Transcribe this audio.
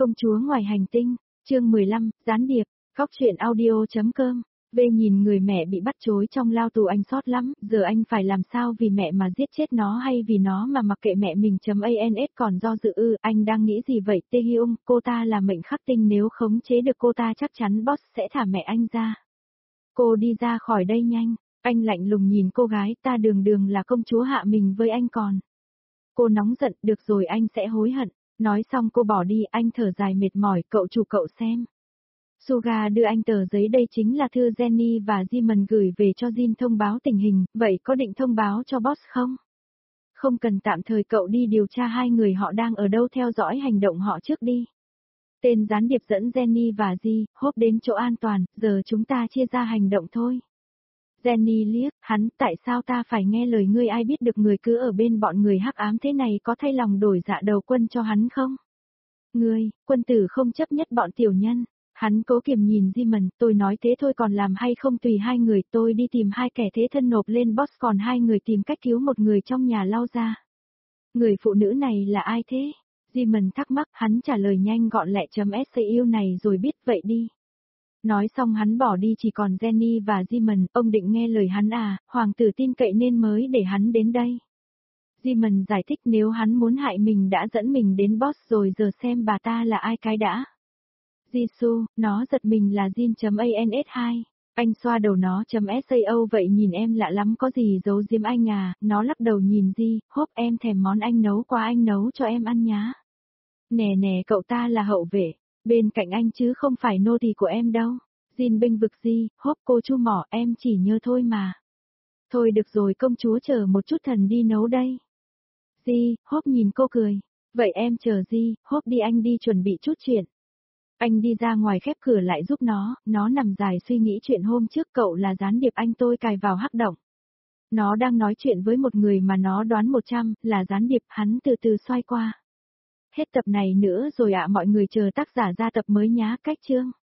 Công chúa ngoài hành tinh, chương 15, gián điệp, khóc chuyện audio.com. Về nhìn người mẹ bị bắt trối trong lao tù anh xót lắm, giờ anh phải làm sao vì mẹ mà giết chết nó hay vì nó mà mặc kệ mẹ mình .ans còn do dự anh đang nghĩ gì vậy Taehyung, cô ta là mệnh khắc tinh nếu khống chế được cô ta chắc chắn boss sẽ thả mẹ anh ra. Cô đi ra khỏi đây nhanh, anh lạnh lùng nhìn cô gái ta đường là công chúa hạ mình với anh còn. Cô nóng giận, được rồi anh sẽ hối hận. Nói xong cô bỏ đi, anh thở dài mệt mỏi, cậu chủ cậu xem. Suga đưa anh tờ giấy đây chính là thư Jenny và Jimon gửi về cho Jin thông báo tình hình, vậy có định thông báo cho boss không? Không cần tạm thời cậu đi điều tra hai người họ đang ở đâu theo dõi hành động họ trước đi. Tên gián điệp dẫn Jenny và Ji, Hope đến chỗ an toàn, giờ chúng ta chia ra hành động thôi. Jenny liếc, hắn, tại sao ta phải nghe lời ngươi ai biết được người cứ ở bên bọn người hắc ám thế này có thay lòng đổi dạ đầu quân cho hắn không? Ngươi, quân tử không chấp nhất bọn tiểu nhân. Hắn cố kiềm nhìn Jimon, tôi nói thế thôi còn làm hay không tùy hai người, tôi đi tìm hai kẻ thế thân nộp lên boss còn hai người tìm cách cứu một người trong nhà lao ra. Người phụ nữ này là ai thế? Jimon thắc mắc, hắn trả lời nhanh gọn lẹ .su này rồi biết vậy đi. Nói xong hắn bỏ đi chỉ còn Jenny và Jimon, ông định nghe lời hắn à, hoàng tử tin cậy nên mới để hắn đến đây. Jimon giải thích nếu hắn muốn hại mình đã dẫn mình đến boss rồi giờ xem bà ta là ai cái đã. Jisoo, nó giật mình là Jin.ans2. Anh xoa đầu nó .sao vậy nhìn em lạ lắm có gì giấu giếm anh à, nó lắc đầu nhìn Ji, Hope em thèm món anh nấu qua anh nấu cho em ăn nhá. Nè cậu ta là hậu vệ, bên cạnh anh chứ không phải nô tỳ của em đâu. Jin bênh vực Ji, Hope cô chu mỏ em chỉ nhớ thôi mà. Thôi được rồi công chúa chờ một chút thần đi nấu đây. Ji, Hope nhìn cô cười. Vậy em chờ Ji, Hope đi anh đi chuẩn bị chút chuyện. Anh đi ra ngoài khép cửa lại giúp nó nằm dài suy nghĩ chuyện hôm trước cậu là gián điệp anh tôi cài vào hắc động. Nó đang nói chuyện với một người mà nó đoán 100 là gián điệp hắn từ từ xoay qua. Hết tập này nữa rồi ạ mọi người chờ tác giả ra tập mới nhá cách chương.